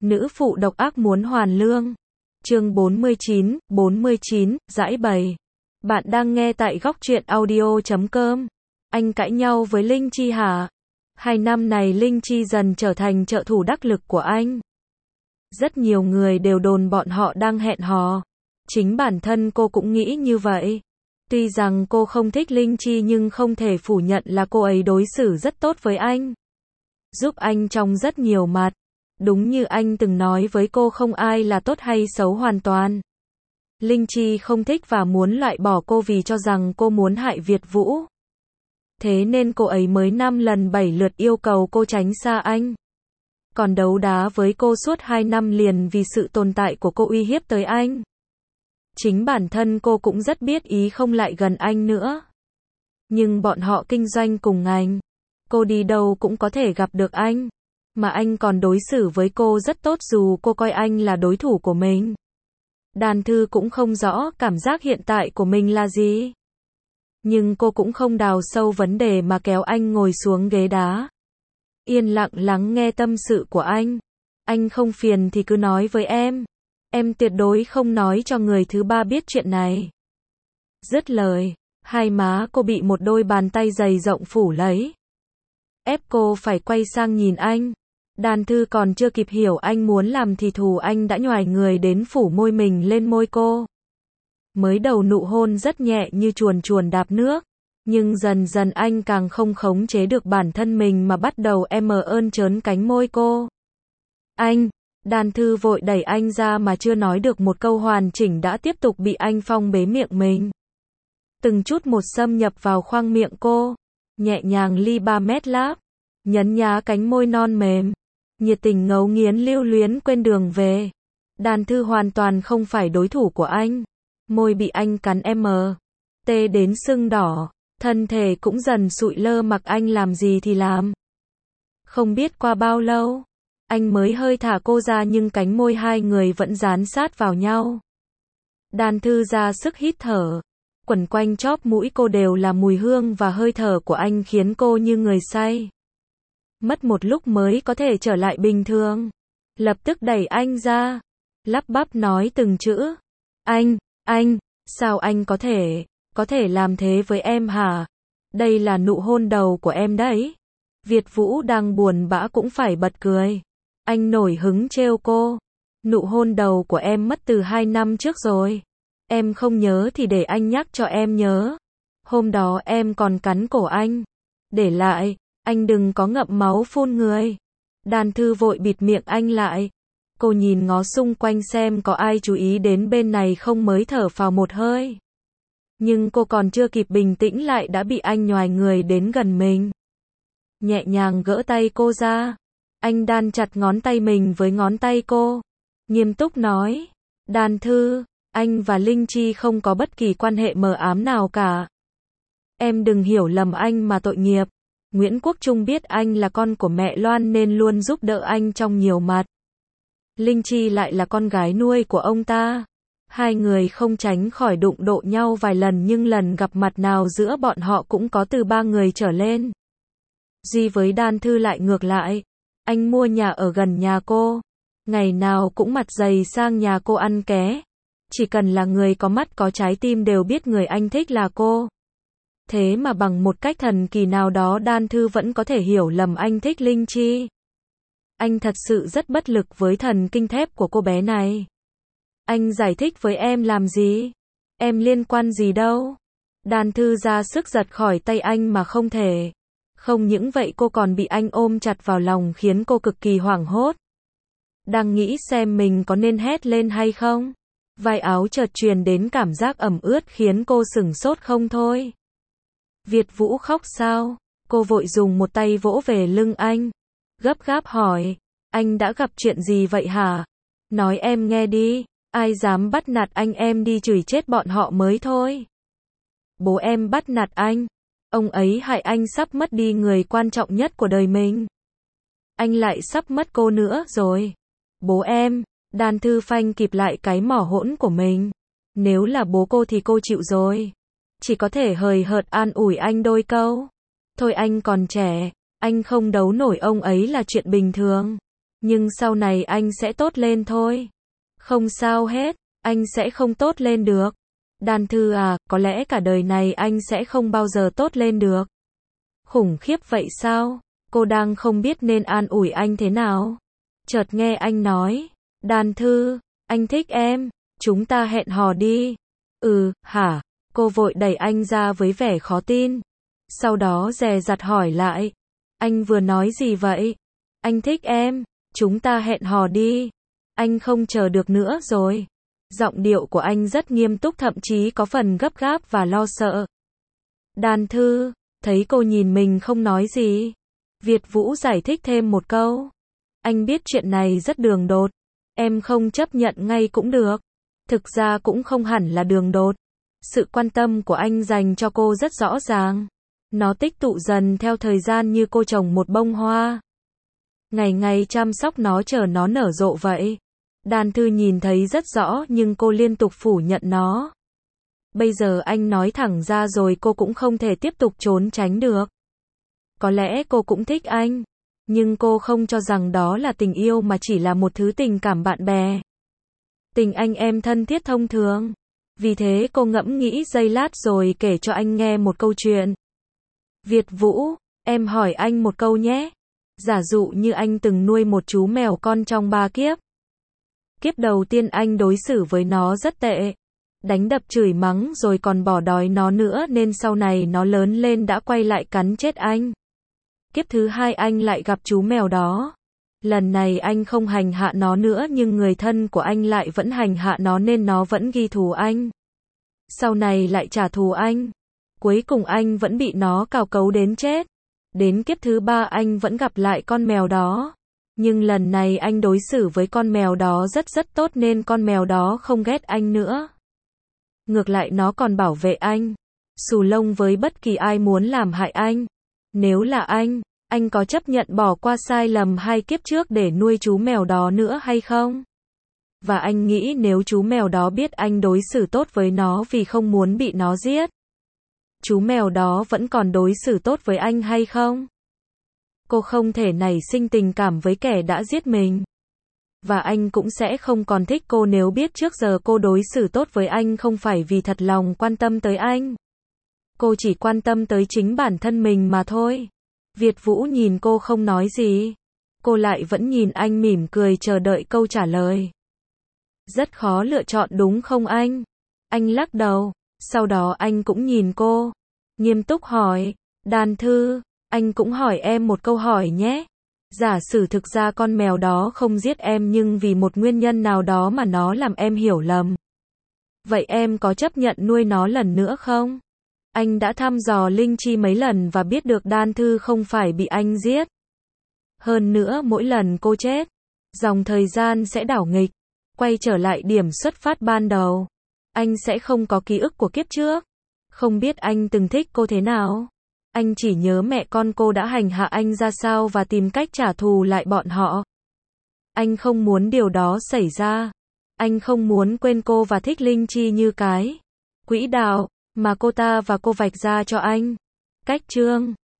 Nữ phụ độc ác muốn hoàn lương. Chương 49, giải bày. Bạn đang nghe tại góc truyện audio.com. Anh cãi nhau với Linh Chi hả? 2 năm này Linh Chi dần trở thành trợ thủ đắc lực của anh. Rất nhiều người đều đồn bọn họ đang hẹn hò. Chính bản thân cô cũng nghĩ như vậy. Tuy rằng cô không thích Linh Chi nhưng không thể phủ nhận là cô ấy đối xử rất tốt với anh. Giúp anh trong rất nhiều mặt. Đúng như anh từng nói với cô, không ai là tốt hay xấu hoàn toàn. Linh Chi không thích và muốn loại bỏ cô vì cho rằng cô muốn hại Việt Vũ. Thế nên cô ấy mới 5 lần 7 lượt yêu cầu cô tránh xa anh. Còn đấu đá với cô suốt 2 năm liền vì sự tồn tại của cô uy hiếp tới anh. Chính bản thân cô cũng rất biết ý không lại gần anh nữa. Nhưng bọn họ kinh doanh cùng ngành. Cô đi đâu cũng có thể gặp được anh. Mà anh còn đối xử với cô rất tốt dù cô coi anh là đối thủ của mình. Đan Thư cũng không rõ cảm giác hiện tại của mình là gì. Nhưng cô cũng không đào sâu vấn đề mà kéo anh ngồi xuống ghế đá. Yên lặng lắng nghe tâm sự của anh. Anh không phiền thì cứ nói với em. Em tuyệt đối không nói cho người thứ ba biết chuyện này. Dứt lời, hai má cô bị một đôi bàn tay dày rộng phủ lấy. Ép cô phải quay sang nhìn anh. Đan Thư còn chưa kịp hiểu anh muốn làm thì thù anh đã nhoài người đến phủ môi mình lên môi cô. Mới đầu nụ hôn rất nhẹ như chuồn chuồn đạp nước. Nhưng dần dần anh càng không khống chế được bản thân mình mà bắt đầu ơn trớn cánh môi cô. Anh! Đan Thư vội đẩy anh ra mà chưa nói được một câu hoàn chỉnh đã tiếp tục bị anh phong bế miệng mình. Từng chút một xâm nhập vào khoang miệng cô. Nhẹ nhàng ly 3 mét láp. Nhấn nhá cánh môi non mềm. Nhiệt tình ngấu nghiến lưu luyến quên đường về. Đan Thư hoàn toàn không phải đối thủ của anh. Môi bị anh cắn tê đến sưng đỏ. Thân thể cũng dần sụi lơ mặc anh làm gì thì làm. Không biết qua bao lâu, anh mới hơi thả cô ra nhưng cánh môi hai người vẫn dán sát vào nhau. Đan Thư ra sức hít thở. Quẩn quanh chóp mũi cô đều là mùi hương và hơi thở của anh khiến cô như người say. Mất một lúc mới có thể trở lại bình thường. Lập tức đẩy anh ra. Lắp bắp nói từng chữ. Anh, sao anh có thể làm thế với em hả? Đây là nụ hôn đầu của em đấy. Việt Vũ đang buồn bã cũng phải bật cười. Anh nổi hứng trêu cô. Nụ hôn đầu của em mất từ 2 năm trước rồi. Em không nhớ thì để anh nhắc cho em nhớ. Hôm đó em còn cắn cổ anh. Để lại, anh đừng có ngậm máu phun người. Đan Thư vội bịt miệng anh lại. Cô nhìn ngó xung quanh xem có ai chú ý đến bên này không mới thở phào một hơi. Nhưng cô còn chưa kịp bình tĩnh lại đã bị anh nhoài người đến gần mình. Nhẹ nhàng gỡ tay cô ra. Anh đan chặt ngón tay mình với ngón tay cô. Nghiêm túc nói. Đan Thư, anh và Linh Chi không có bất kỳ quan hệ mờ ám nào cả. Em đừng hiểu lầm anh mà tội nghiệp. Nguyễn Quốc Trung biết anh là con của mẹ Loan nên luôn giúp đỡ anh trong nhiều mặt. Linh Chi lại là con gái nuôi của ông ta. Hai người không tránh khỏi đụng độ nhau vài lần nhưng lần gặp mặt nào giữa bọn họ cũng có từ 3 người trở lên. Duy với Đan Thư lại ngược lại. Anh mua nhà ở gần nhà cô. Ngày nào cũng mặt dày sang nhà cô ăn ké. Chỉ cần là người có mắt có trái tim đều biết người anh thích là cô. Thế mà bằng một cách thần kỳ nào đó Đan Thư vẫn có thể hiểu lầm anh thích Linh Chi. Anh thật sự rất bất lực với thần kinh thép của cô bé này. Anh giải thích với em làm gì? Em liên quan gì đâu? Đan Thư ra sức giật khỏi tay anh mà không thể. Không những vậy cô còn bị anh ôm chặt vào lòng khiến cô cực kỳ hoảng hốt. Đang nghĩ xem mình có nên hét lên hay không? Vai áo chợt truyền đến cảm giác ẩm ướt khiến cô sửng sốt không thôi. Việt Vũ khóc sao? Cô vội dùng một tay vỗ về lưng anh. Gấp gáp hỏi. Anh đã gặp chuyện gì vậy hả? Nói em nghe đi. Ai dám bắt nạt anh em đi chửi chết bọn họ mới thôi. Bố em bắt nạt anh. Ông ấy hại anh sắp mất đi người quan trọng nhất của đời mình. Anh lại sắp mất cô nữa rồi. Bố em. Đan Thư phanh kịp lại cái mỏ hỗn của mình. Nếu là bố cô thì cô chịu rồi. Chỉ có thể hời hợt an ủi anh đôi câu. Thôi anh còn trẻ. Anh không đấu nổi ông ấy là chuyện bình thường. Nhưng sau này anh sẽ tốt lên thôi. Không sao hết, anh sẽ không tốt lên được. Đan Thư à, có lẽ cả đời này anh sẽ không bao giờ tốt lên được. Khủng khiếp vậy sao? Cô đang không biết nên an ủi anh thế nào. Chợt nghe anh nói, Đan Thư, anh thích em, chúng ta hẹn hò đi. Hả? Cô vội đẩy anh ra với vẻ khó tin. Sau đó dè dặt hỏi lại, anh vừa nói gì vậy? Anh thích em, chúng ta hẹn hò đi. Anh không chờ được nữa rồi. Giọng điệu của anh rất nghiêm túc, thậm chí có phần gấp gáp và lo sợ. Đan Thư, thấy cô nhìn mình không nói gì, Việt Vũ giải thích thêm một câu. Anh biết chuyện này rất đường đột. Em không chấp nhận ngay cũng được. Thực ra cũng không hẳn là đường đột. Sự quan tâm của anh dành cho cô rất rõ ràng. Nó tích tụ dần theo thời gian như cô trồng một bông hoa. Ngày ngày chăm sóc nó chờ nó nở rộ vậy. Đan Thư nhìn thấy rất rõ nhưng cô liên tục phủ nhận nó. Bây giờ anh nói thẳng ra rồi, cô cũng không thể tiếp tục trốn tránh được. Có lẽ cô cũng thích anh, nhưng cô không cho rằng đó là tình yêu mà chỉ là một thứ tình cảm bạn bè. Tình anh em thân thiết thông thường. Vì thế cô ngẫm nghĩ giây lát rồi kể cho anh nghe một câu chuyện. Việt Vũ, em hỏi anh một câu nhé. Giả dụ như anh từng nuôi một chú mèo con trong 3 kiếp. Kiếp đầu tiên anh đối xử với nó rất tệ. Đánh đập chửi mắng rồi còn bỏ đói nó nữa nên sau này nó lớn lên đã quay lại cắn chết anh. Kiếp thứ hai anh lại gặp chú mèo đó. Lần này anh không hành hạ nó nữa nhưng người thân của anh lại vẫn hành hạ nó nên nó vẫn ghi thù anh. Sau này lại trả thù anh. Cuối cùng anh vẫn bị nó cào cấu đến chết. Đến kiếp thứ ba anh vẫn gặp lại con mèo đó. Nhưng lần này anh đối xử với con mèo đó rất tốt nên con mèo đó không ghét anh nữa. Ngược lại nó còn bảo vệ anh. Xù lông với bất kỳ ai muốn làm hại anh. Nếu là anh có chấp nhận bỏ qua sai lầm 2 kiếp trước để nuôi chú mèo đó nữa hay không? Và anh nghĩ nếu chú mèo đó biết anh đối xử tốt với nó vì không muốn bị nó giết, chú mèo đó vẫn còn đối xử tốt với anh hay không? Cô không thể nảy sinh tình cảm với kẻ đã giết mình. Và anh cũng sẽ không còn thích cô nếu biết trước giờ cô đối xử tốt với anh không phải vì thật lòng quan tâm tới anh. Cô chỉ quan tâm tới chính bản thân mình mà thôi. Việt Vũ nhìn cô không nói gì. Cô lại vẫn nhìn anh mỉm cười chờ đợi câu trả lời. Rất khó lựa chọn đúng không anh? Anh lắc đầu. Sau đó anh cũng nhìn cô. Nghiêm túc hỏi. Đan Thư, anh cũng hỏi em một câu hỏi nhé. Giả sử thực ra con mèo đó không giết em nhưng vì một nguyên nhân nào đó mà nó làm em hiểu lầm. Vậy em có chấp nhận nuôi nó lần nữa không? Anh đã thăm dò linh chi mấy lần và biết được Đan Thư không phải bị anh giết. Hơn nữa mỗi lần cô chết, dòng thời gian sẽ đảo nghịch, quay trở lại điểm xuất phát ban đầu. Anh sẽ không có ký ức của kiếp trước. Không biết anh từng thích cô thế nào. Anh chỉ nhớ mẹ con cô đã hành hạ anh ra sao và tìm cách trả thù lại bọn họ. Anh không muốn điều đó xảy ra. Anh không muốn quên cô và thích linh chi như cái quỹ đạo mà cô ta và cô vạch ra cho anh. Cách chương